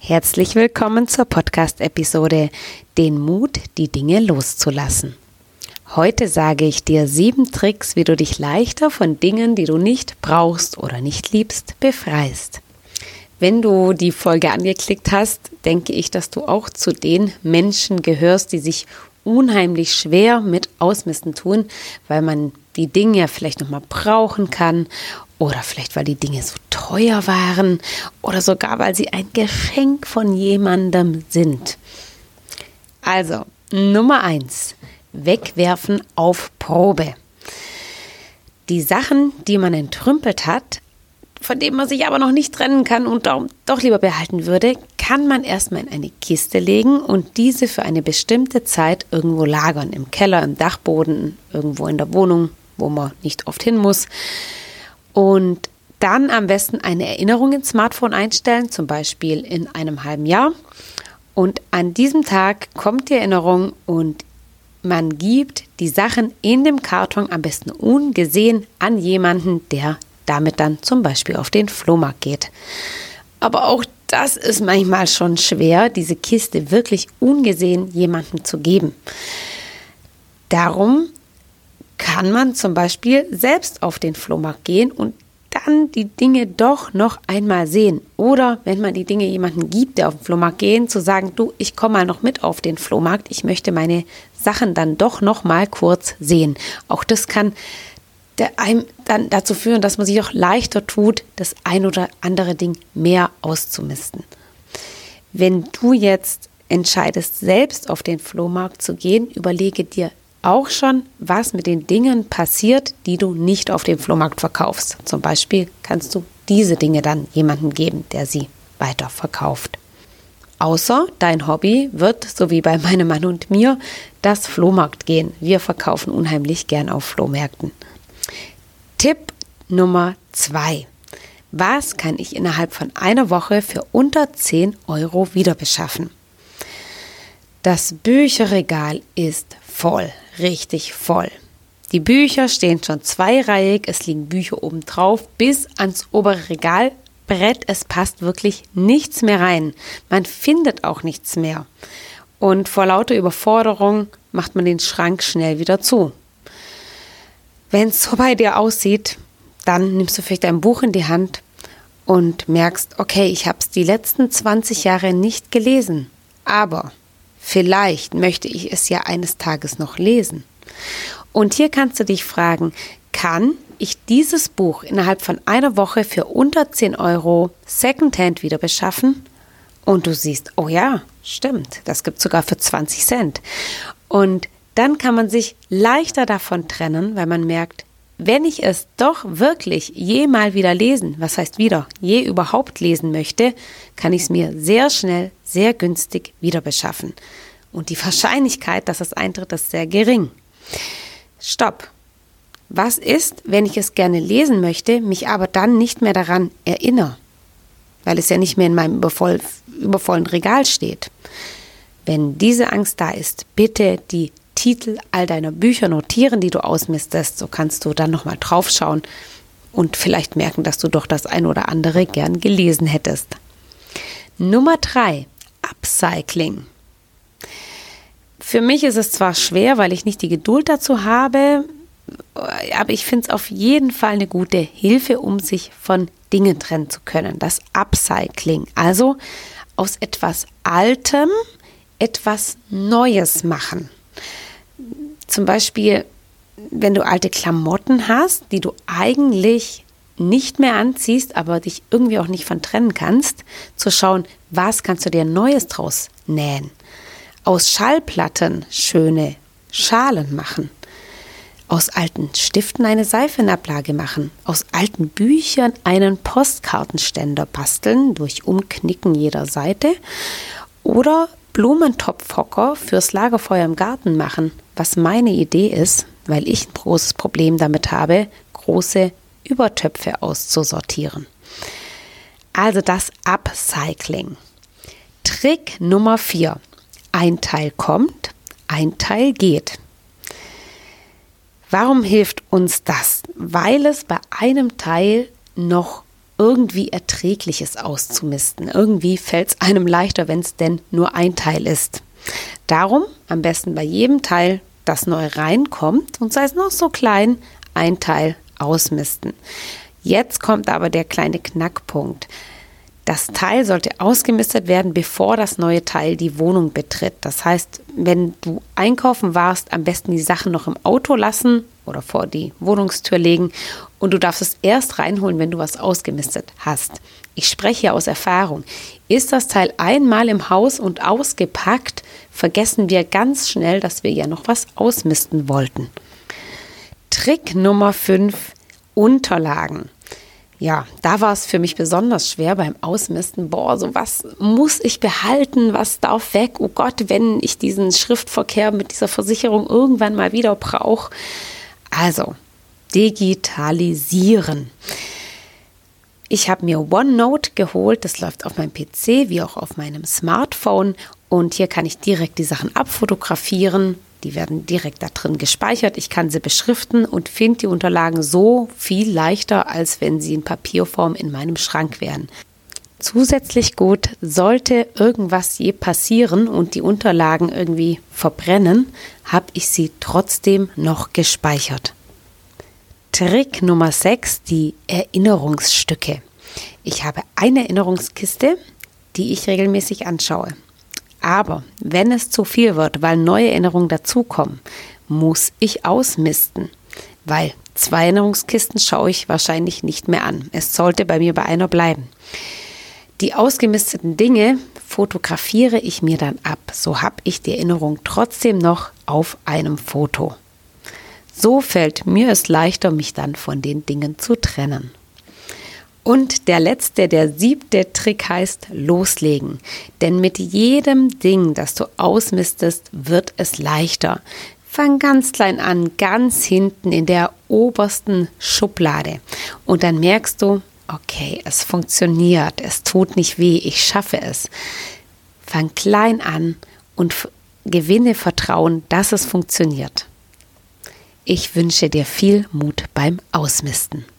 Herzlich willkommen zur Podcast-Episode Den Mut, die Dinge loszulassen. Heute sage ich dir 7 Tricks, wie du dich leichter von Dingen, die du nicht brauchst oder nicht liebst, befreist. Wenn du die Folge angeklickt hast, denke ich, dass du auch zu den Menschen gehörst, die sich unheimlich schwer mit Ausmisten tun, weil man die Dinge ja vielleicht nochmal brauchen kann oder vielleicht, weil die Dinge so teuer waren oder sogar, weil sie ein Geschenk von jemandem sind. Also, Nummer 1, wegwerfen auf Probe. Die Sachen, die man entrümpelt hat, von denen man sich aber noch nicht trennen kann und darum doch lieber behalten würde, kann man erstmal in eine Kiste legen und diese für eine bestimmte Zeit irgendwo lagern. Im Keller, im Dachboden, irgendwo in der Wohnung, wo man nicht oft hin muss. Und dann am besten eine Erinnerung ins Smartphone einstellen, zum Beispiel in einem halben Jahr. Und an diesem Tag kommt die Erinnerung und man gibt die Sachen in dem Karton am besten ungesehen an jemanden, der damit dann zum Beispiel auf den Flohmarkt geht. Aber auch das ist manchmal schon schwer, diese Kiste wirklich ungesehen jemandem zu geben. Darum kann man zum Beispiel selbst auf den Flohmarkt gehen und dann die Dinge doch noch einmal sehen. Oder wenn man die Dinge jemandem gibt, der auf den Flohmarkt geht, zu sagen, du, ich komme mal noch mit auf den Flohmarkt, ich möchte meine Sachen dann doch noch mal kurz sehen. Auch das kann einem dann dazu führen, dass man sich auch leichter tut, das ein oder andere Ding mehr auszumisten. Wenn du jetzt entscheidest, selbst auf den Flohmarkt zu gehen, überlege dir auch schon, was mit den Dingen passiert, die du nicht auf dem Flohmarkt verkaufst. Zum Beispiel kannst du diese Dinge dann jemandem geben, der sie weiter verkauft. Außer dein Hobby wird, so wie bei meinem Mann und mir, das Flohmarkt gehen. Wir verkaufen unheimlich gern auf Flohmärkten. Tipp Nummer 2. Was kann ich innerhalb von einer Woche für unter 10 € wieder beschaffen? Das Bücherregal ist voll, richtig voll. Die Bücher stehen schon zweireihig, es liegen Bücher oben drauf bis ans obere Regalbrett. Es passt wirklich nichts mehr rein. Man findet auch nichts mehr. Und vor lauter Überforderung macht man den Schrank schnell wieder zu. Wenn es so bei dir aussieht, dann nimmst du vielleicht ein Buch in die Hand und merkst, okay, ich habe es die letzten 20 Jahre nicht gelesen, aber vielleicht möchte ich es ja eines Tages noch lesen. Und hier kannst du dich fragen, kann ich dieses Buch innerhalb von einer Woche für unter 10 € Secondhand wieder beschaffen? Und du siehst, oh ja, stimmt, das gibt es sogar für 20 Cent. Und dann kann man sich leichter davon trennen, weil man merkt, wenn ich es doch wirklich je mal wieder lesen, was heißt wieder, je überhaupt lesen möchte, kann ich es mir sehr schnell, sehr günstig wieder beschaffen. Und die Wahrscheinlichkeit, dass es eintritt, ist sehr gering. Stopp! Was ist, wenn ich es gerne lesen möchte, mich aber dann nicht mehr daran erinnere, weil es ja nicht mehr in meinem übervollen Regal steht? Wenn diese Angst da ist, bitte die Titel all deiner Bücher notieren, die du ausmistest. So kannst du dann nochmal drauf schauen und vielleicht merken, dass du doch das ein oder andere gern gelesen hättest. Nummer 3, Upcycling. Für mich ist es zwar schwer, weil ich nicht die Geduld dazu habe, aber ich finde es auf jeden Fall eine gute Hilfe, um sich von Dingen trennen zu können. Das Upcycling, also aus etwas Altem etwas Neues machen. Zum Beispiel, wenn du alte Klamotten hast, die du eigentlich nicht mehr anziehst, aber dich irgendwie auch nicht von trennen kannst, zu schauen, was kannst du dir Neues draus nähen. Aus Schallplatten schöne Schalen machen. Aus alten Stiften eine Seifenablage machen. Aus alten Büchern einen Postkartenständer basteln durch Umknicken jeder Seite. Oder Blumentopfhocker fürs Lagerfeuer im Garten machen, was meine Idee ist, weil ich ein großes Problem damit habe, große Übertöpfe auszusortieren. Also das Upcycling. Trick Nummer 4. Ein Teil kommt, ein Teil geht. Warum hilft uns das? Weil es bei einem Teil noch irgendwie Erträgliches auszumisten. Irgendwie fällt es einem leichter, wenn es denn nur ein Teil ist. Darum am besten bei jedem Teil, das neu reinkommt, und sei es noch so klein, ein Teil ausmisten. Jetzt kommt aber der kleine Knackpunkt. Das Teil sollte ausgemistet werden, bevor das neue Teil die Wohnung betritt. Das heißt, wenn du einkaufen warst, am besten die Sachen noch im Auto lassen oder vor die Wohnungstür legen und du darfst es erst reinholen, wenn du was ausgemistet hast. Ich spreche hier aus Erfahrung. Ist das Teil einmal im Haus und ausgepackt, vergessen wir ganz schnell, dass wir ja noch was ausmisten wollten. Trick Nummer 5, Unterlagen. Ja, da war es für mich besonders schwer beim Ausmisten. So was muss ich behalten, was darf weg? Oh Gott, wenn ich diesen Schriftverkehr mit dieser Versicherung irgendwann mal wieder brauche. Also, digitalisieren. Ich habe mir OneNote geholt, das läuft auf meinem PC wie auch auf meinem Smartphone und hier kann ich direkt die Sachen abfotografieren. Die werden direkt da drin gespeichert. Ich kann sie beschriften und finde die Unterlagen so viel leichter, als wenn sie in Papierform in meinem Schrank wären. Zusätzlich gut, sollte irgendwas je passieren und die Unterlagen irgendwie verbrennen, habe ich sie trotzdem noch gespeichert. Trick Nummer 6, die Erinnerungsstücke. Ich habe eine Erinnerungskiste, die ich regelmäßig anschaue. Aber wenn es zu viel wird, weil neue Erinnerungen dazukommen, muss ich ausmisten, weil 2 Erinnerungskisten schaue ich wahrscheinlich nicht mehr an. Es sollte bei mir bei einer bleiben. Die ausgemisteten Dinge fotografiere ich mir dann ab. So habe ich die Erinnerung trotzdem noch auf einem Foto. So fällt mir es leichter, mich dann von den Dingen zu trennen. Und der 7. Trick heißt loslegen. Denn mit jedem Ding, das du ausmistest, wird es leichter. Fang ganz klein an, ganz hinten in der obersten Schublade. Und dann merkst du, okay, es funktioniert, es tut nicht weh, ich schaffe es. Fang klein an und gewinne Vertrauen, dass es funktioniert. Ich wünsche dir viel Mut beim Ausmisten.